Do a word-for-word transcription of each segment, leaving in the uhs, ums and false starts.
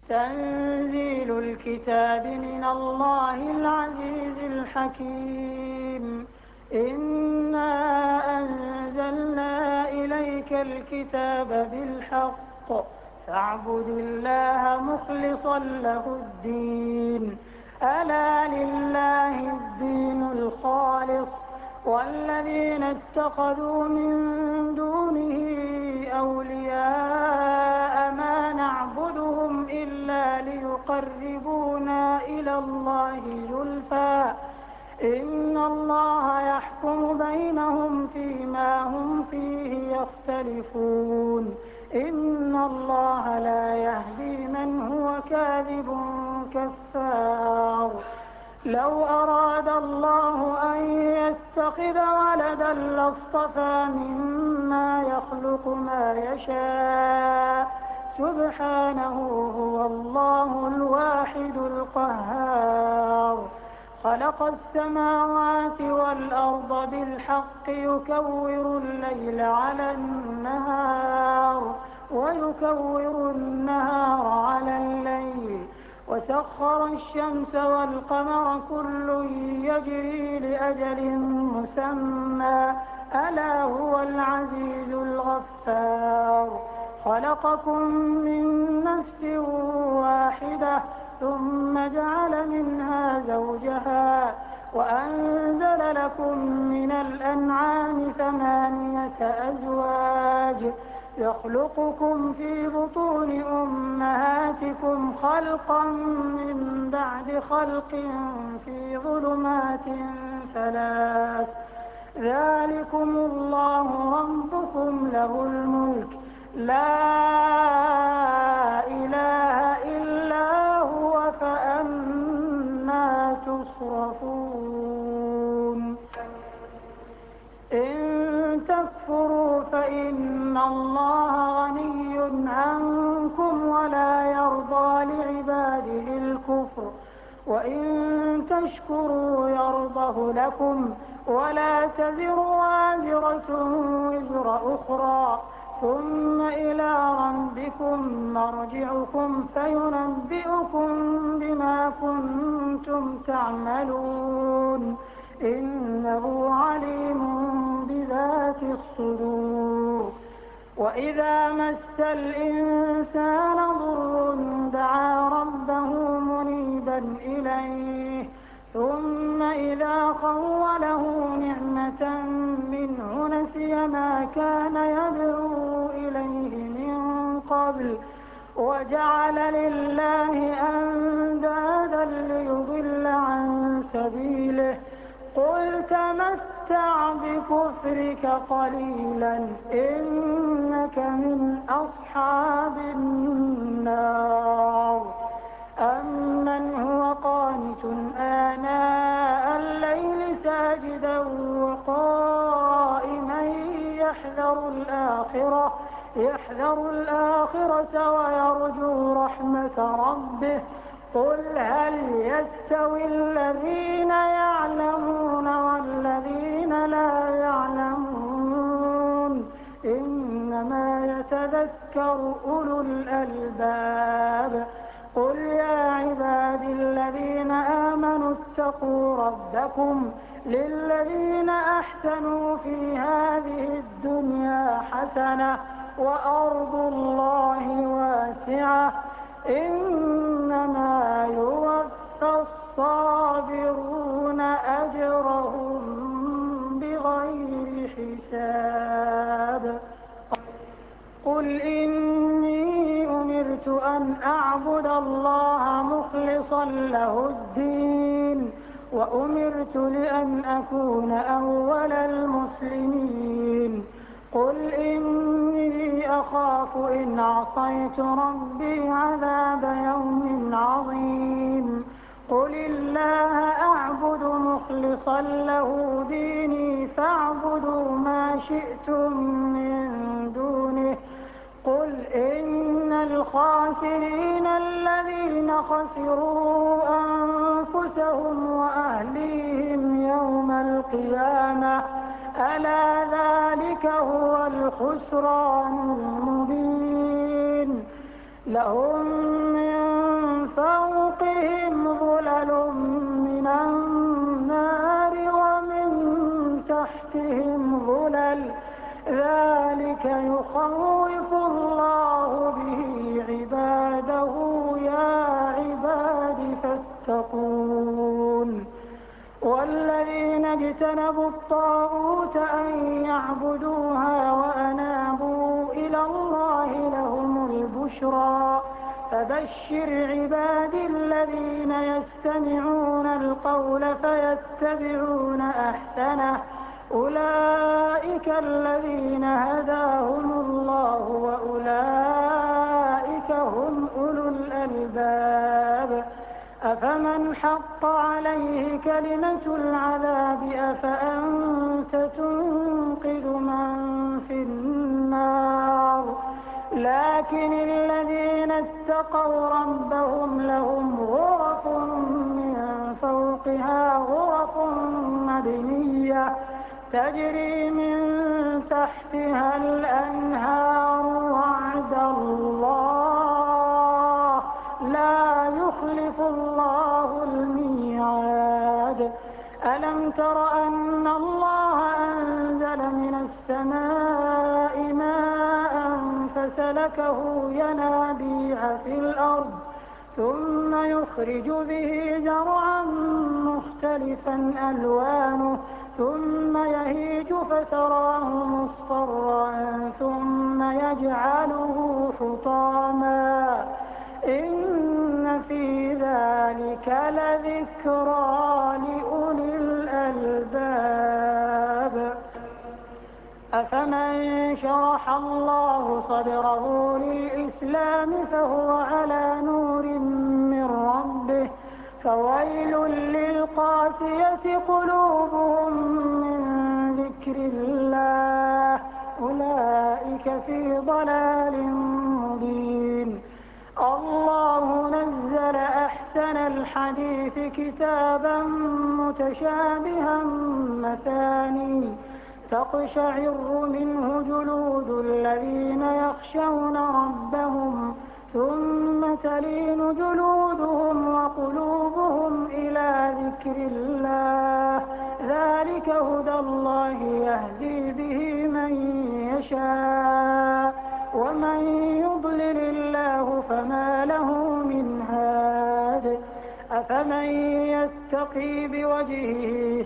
تنزيل الكتاب من الله العزيز الحكيم. إنا أنزلنا إليك الكتاب بالحق فاعبد الله مخلصا له الدين. ألا لله الدين الخالص والذين اتخذوا من دونه أولياء ما نعبدهم إلا ليقربونا إلى الله زلفى إن الله يحكم بينهم فيما هم فيه يختلفون. إن الله لا يهدي من هو كاذب كفار. لو أراد الله أن يتخذ ولدا لاصطفى مما يخلق ما يشاء سبحانه هو الله الواحد القهار. خلق السماوات والأرض بالحق يكور الليل على النهار ويكور النهار على الليل وسخر الشمس والقمر كل يجري لأجل مسمى ألا هو العزيز الغفار. خلقكم من نفس واحدة ثم جعل منها زوجها وأنزل لكم من الأنعام ثمانية أزواج يخلقكم في بطون أمهاتكم خلقا من بعد خلق في ظلمات ثلاث ذلكم الله ربكم له الملك لا إله إلا هو فأنى تصرفون. إن تكفروا فإن الله غني عنكم ولا يرضى لعباده الكفر وإن تشكروا يرضه لكم ولا تزر وازرة وزر أخرى ثم إلى ربكم مرجعكم فينبئكم بما كنتم تعملون إنه عليم بذات الصدور. وإذا مس الإنسان ضر دعا ربه منيبا إليه ثم إذا خوله نعمة منه نسي ما كان يدعو إليه من قبل وجعل لله أندادا ليضل عن سبيله قل تمتع بكفرك قليلا إنك من أصحاب النار. أمن هو قانت آناء الليل ساجدا وقائما يحذر الآخرة يحذر الآخرة ويرجو رحمة ربه قل هل يستوي الذين يعلمون والذين لا يعلمون إنما يتذكر أولو الألباب. قل يا عبادي الذين آمنوا اتقوا ربكم للذين أحسنوا في هذه الدنيا حسنة وأرض الله واسعة إنما يوفى الصابرون أجرهم بغير حساب. قل إني أمرت أن أعبد الله مخلصا له الدين وأمرت لأن أكون أول المسلمين. قل إني أخاف إن عصيت ربي عذاب يوم عظيم. قل الله أعبد مخلصا له ديني فاعبدوا ما شئتم من دونه. قل إن الخاسرين الذين خسروا أنفسهم وأهليهم يوم القيامة ألا ذلك هو الخسران المبين. لهم من يخوف الله به عباده يا عباد فاتقون والذين اجتنبوا الطاغوت أن يعبدوها وأنابوا إلى الله لهم البشرى فبشر عبادي الذين يستمعون القول فيتبعون أحسنه أولئك الذين هداهم الله وأولئك هم أولو الألباب أفمن حق عليه كلمة العذاب أفأنت تنقذ من في النار لكن الذين اتقوا ربهم لهم غرف من فوقها غرف مبنية تجري من تحتها الأنهار وعد الله لا يخلف الله الميعاد ألم تر أن الله أنزل من السماء ماء فسلكه ينابيع في الأرض ثم يخرج به زرعا مختلفا ألوانه ثم يهيج فتراه مصفرا ثم يجعله حطاما إن في ذلك لذكرى لأولي الألباب أفمن شرح الله صدره للإسلام فهو على نور من ربه فويل للقاسية قلوبهم من ذكر الله أولئك في ضلال مبين الله نزل أحسن الحديث كتابا متشابها مثاني تقشعر منه جلود الذين يخشون ربهم ثم تلين جلودهم وقلوبهم إلى ذكر الله ذلك هدى الله يهدي به من يشاء ومن يضلل الله فما له من هاد أفمن يتقي بوجهه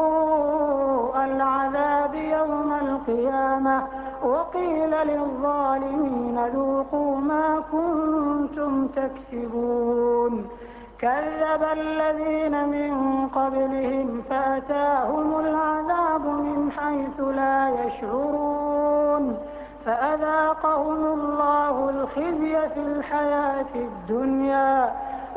سوء العذاب يوم القيامة وقيل للظالمين ذوقوا ما كنتم تكسبون كذب الذين من قبلهم فأتاهم العذاب من حيث لا يشعرون فأذاقهم الله الخزي في الحياة الدنيا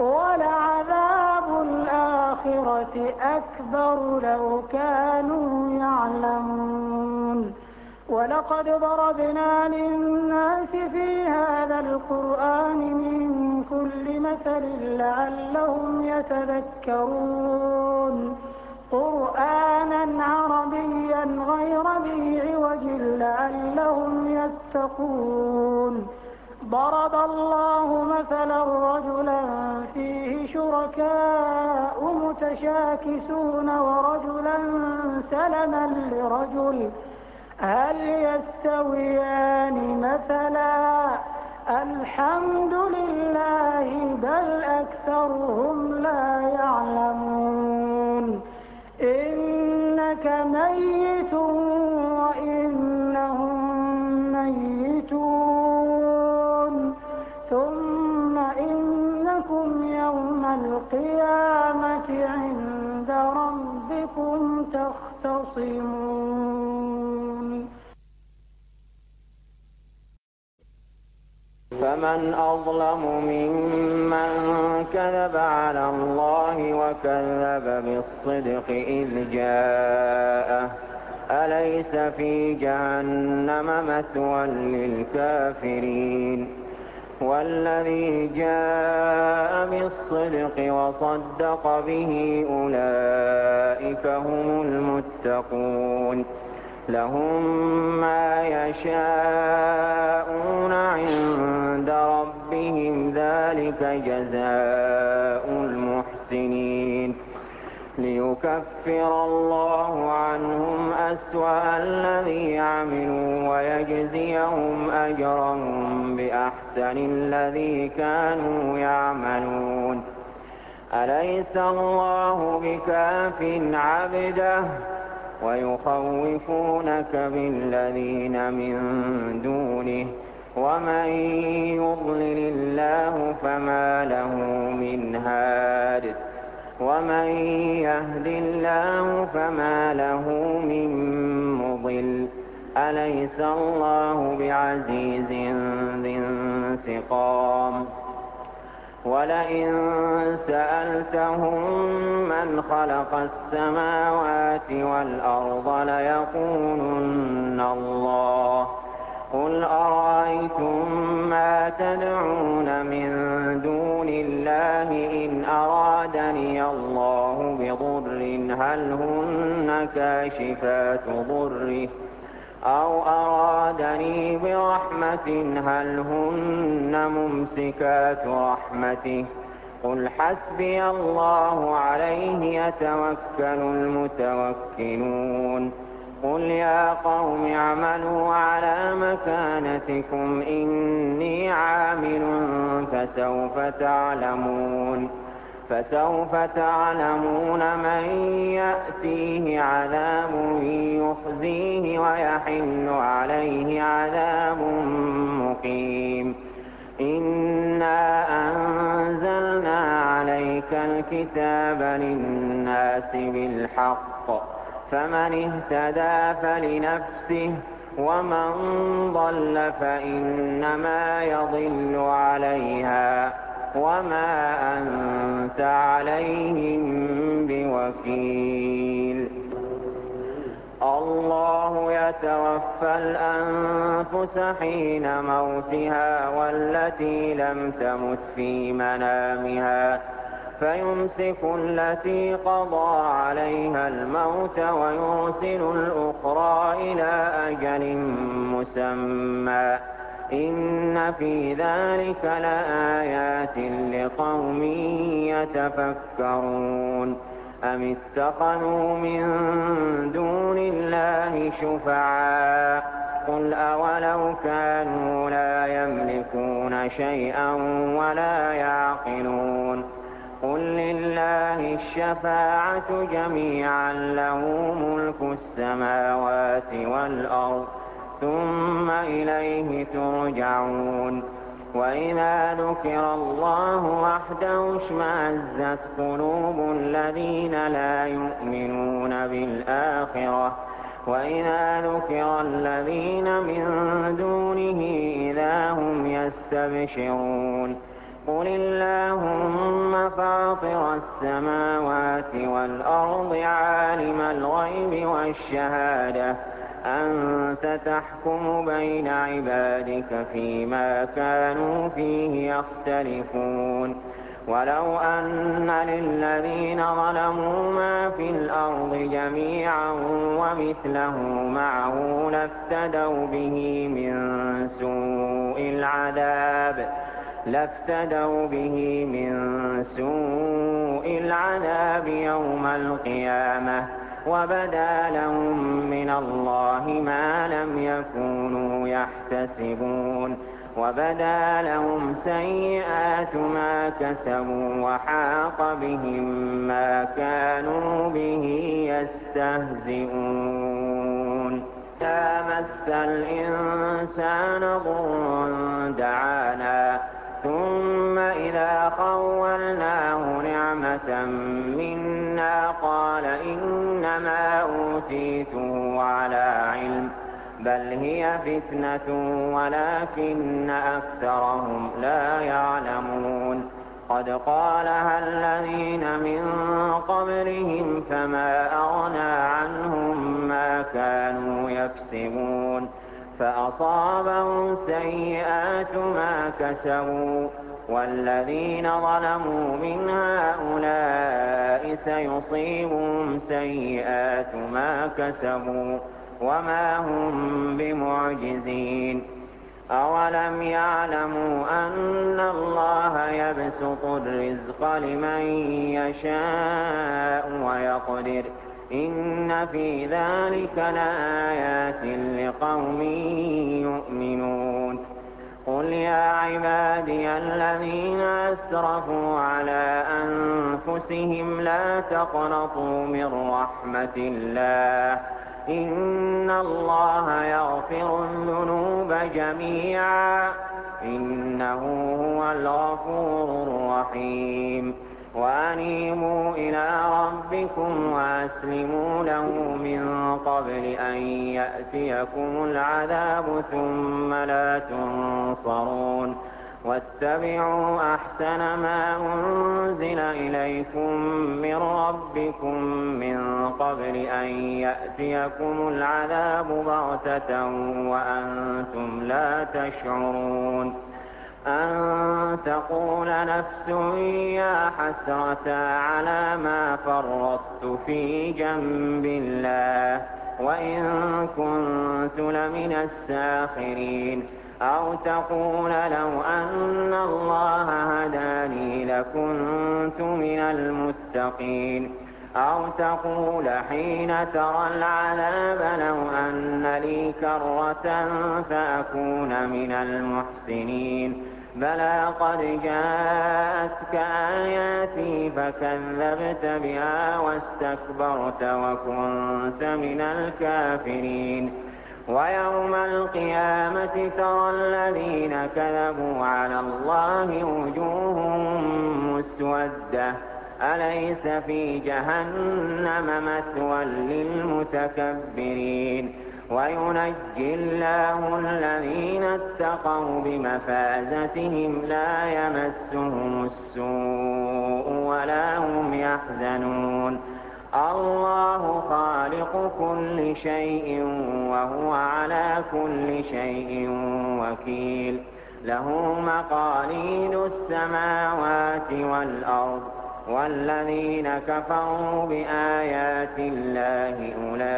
ولعذاب الآخرة أكبر لو كانوا يعلمون ولقد ضربنا للناس في هذا القرآن من كل مثل لعلهم يتذكرون قرآنا عربيا غير ذي عوج لعلهم يتقون ضرب الله مثلا رجلا فيه شركاء متشاكسون ورجلا سلما لرجل هل يستويان مثلا الحمد لله بل أكثرهم لا يعلمون إنك ميت وإنهم ميتون ثم إنكم يوم القيامة عند ربكم تختصمون فمن أظلم ممن كذب على الله وكذب بالصدق إذ جاءه أليس في جهنم مثوى للكافرين والذي جاء بالصدق وصدق به أولئك هم المتقون لهم ما يشاءون عند ربهم ذلك جزاء المحسنين ليكفر الله عنهم أسوأ الذي عملوا ويجزيهم أجرهم بأحسن الذي كانوا يعملون. أليس الله بكاف عبده ويخوفونك بالذين من دونه ومن يضلل الله فما له من هاد ومن يهد الله فما له من مضل. أليس الله بعزيز ذي انتقام. ولئن سألتهم من خلق السماوات والأرض ليقولن الله. قل أرأيتم ما تدعون من دون الله إن أرادني الله بضر هل هن كاشفات ضره أو أرادني برحمة هل هن ممسكات رحمته. قل حسبي الله عليه يتوكل المتوكلون. قل يا قوم اعملوا على مكانتكم إني عامل فسوف تعلمون فسوف تعلمون من يأتيه عذاب يخزيه ويحل عليه عذاب مقيم. إنا أنزلنا عليك الكتاب للناس بالحق فمن اهتدى فلنفسه ومن ضل فإنما يضل عليها وما أنت عليهم بوكيل. الله يتوفى الأنفس حين موتها والتي لم تمت في منامها فيمسك التي قضى عليها الموت ويرسل الأخرى إلى أجل مسمى إن في ذلك لآيات لقوم يتفكرون. أم اتخذوا من دون الله شفعاء قل أولو كانوا لا يملكون شيئا ولا يعقلون. قل لله الشفاعة جميعا له ملك السماوات والأرض ثم إليه ترجعون. وإذا ذكر الله وحده اشمأزت قلوب الذين لا يؤمنون بالآخرة وإذا ذكر الذين من دونه إذا هم يستبشرون. قل اللهم فاطر السماوات والأرض عالم الغيب والشهادة أنت تحكم بين عبادك فيما كانوا فيه يختلفون. ولو أن للذين ظلموا ما في الأرض جميعا ومثله معه لافتدوا به من سوء العذاب لافتدوا به من سوء العذاب يوم القيامة وبدا لهم من الله ما لم يكونوا يحتسبون. وبدا لهم سيئات ما كسبوا وحاق بهم ما كانوا به يستهزئون. إذا مس الإنسان ضر دعانا ثم إذا خولناه نعمة منا قال إنما أوتيته على علم بل هي فتنة ولكن أكثرهم لا يعلمون. قد قالها الذين من قبلهم فما أغنى عنهم ما كانوا يكسبون فأصابهم سيئات ما كسبوا والذين ظلموا من هؤلاء سيصيبهم سيئات ما كسبوا وما هم بمعجزين. أولم يعلموا أن الله يبسط الرزق لمن يشاء ويقدر إن في ذلك لآيات لقوم يؤمنون قل يا عبادي الذين أسرفوا على أنفسهم لا تقنطوا من رحمة الله إن الله يغفر الذنوب جميعا إنه هو الغفور الرحيم وأنيبوا إلى ربكم وأسلموا له من قبل أن يأتيكم العذاب ثم لا تنصرون واتبعوا أحسن ما أنزل إليكم من ربكم من قبل أن يأتيكم العذاب بغتة وأنتم لا تشعرون أن تقول نفس يا حسرة على ما فرطت في جنب الله وإن كنت لمن الساخرين أو تقول لو أن الله هداني لكنت من المتقين أو تقول حين ترى العذاب لو أن لي كرة فأكون من المحسنين بلى قد جاءتك آياتي فكذبت بها واستكبرت وكنت من الكافرين ويوم القيامة ترى الذين كذبوا على الله وجوههم مسودة أليس في جهنم مثوى للمتكبرين وينجي الله الذين اتقوا بمفازتهم لا يمسهم السوء ولا هم يحزنون الله خالق كل شيء وهو على كل شيء وكيل له مقاليد السماوات والأرض والذين كفروا بآيات الله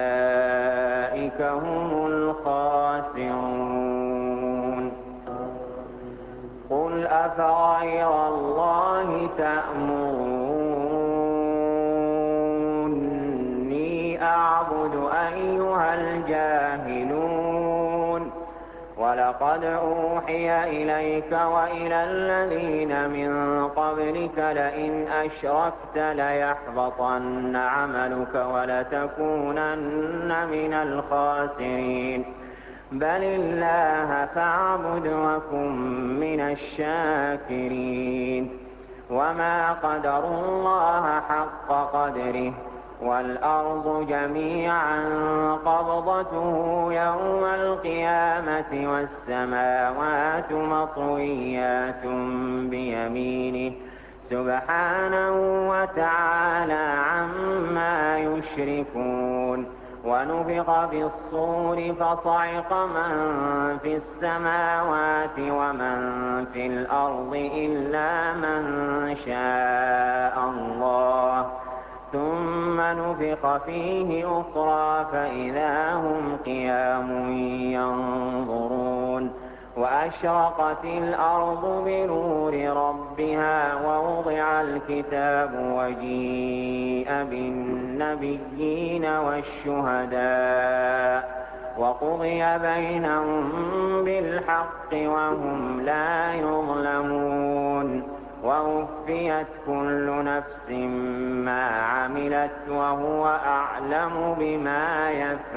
أولئك هم الخاسرون قل أفغير الله تأمروني أعبد أيها الجاهلون ولقد أوحي إليك وإلى الذين من قبلك لئن أشركت ليحبطن عملك ولتكونن من الخاسرين بل الله فاعبد وكن من الشاكرين وما قدروا الله حق قدره والأرض جميعا قبضته يوم القيامة والسماوات مطويات بيمينه سبحانه وتعالى عما يشركون ونفخ في الصور فصعق من في السماوات ومن في الأرض إلا من شاء الله ثم نفخ فيه أخرى فإذا هم قيام ينظرون وأشرقت الأرض بنور ربها ووضع الكتاب وجيء بالنبيين والشهداء وقضي بينهم بالحق وهم لا يظلمون ووفيت كل نفس ما عملت وهو أعلم بما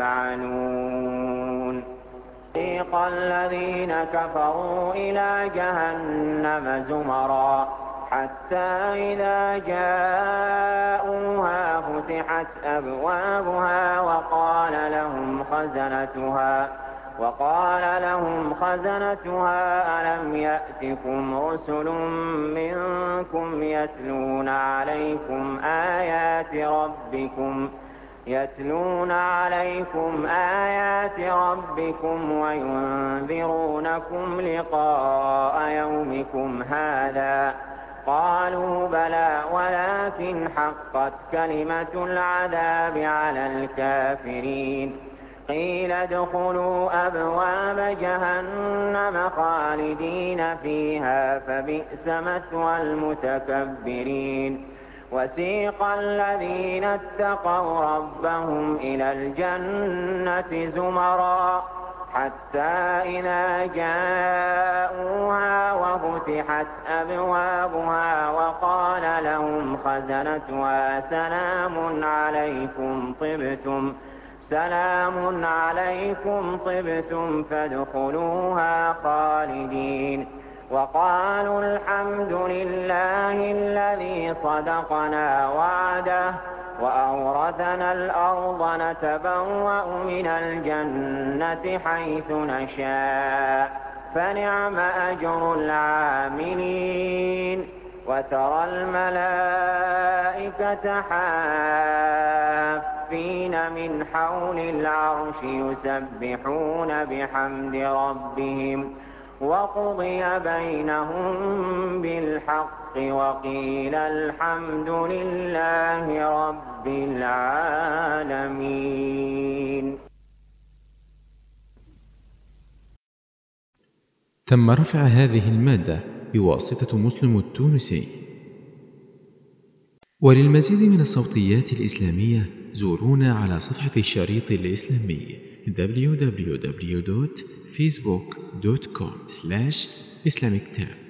يفعلون سيق الذين كفروا إلى جهنم زمرا حتى إذا جاءوها فتحت أبوابها وقال لهم خزنتها وقال لهم خزنتها ألم يأتكم رسل منكم يتلون عليكم آيات ربكم يتلون عليكم آيات ربكم وينذرونكم لقاء يومكم هذا قالوا بلى ولكن حقت كلمة العذاب على الكافرين قيل ادخلوا أبواب جهنم خالدين فيها فبئس مثوى المتكبرين وسيق الذين اتقوا ربهم إلى الجنة زمرا حتى إذا جاءوها وفتحت أبوابها وقال لهم خزنتها سلام عليكم طبتم سلام عليكم طبتم فادخلوها خالدين وقالوا الحمد لله الذي صدقنا وعده وأورثنا الأرض نتبوأ من الجنة حيث نشاء فنعم أجر العاملين وترى الملائكة حافين من حول العرش يسبحون بحمد ربهم وقضي بينهم بالحق وقيل الحمد لله رب العالمين. تم رفع هذه المادة بواسطة مسلم التونسي. وللمزيد من الصوتيات الإسلامية زورونا على صفحة الشريط الإسلامي دبليو دبليو دبليو دوت فيسبوك دوت كوم سلاش إسلاميك تاب.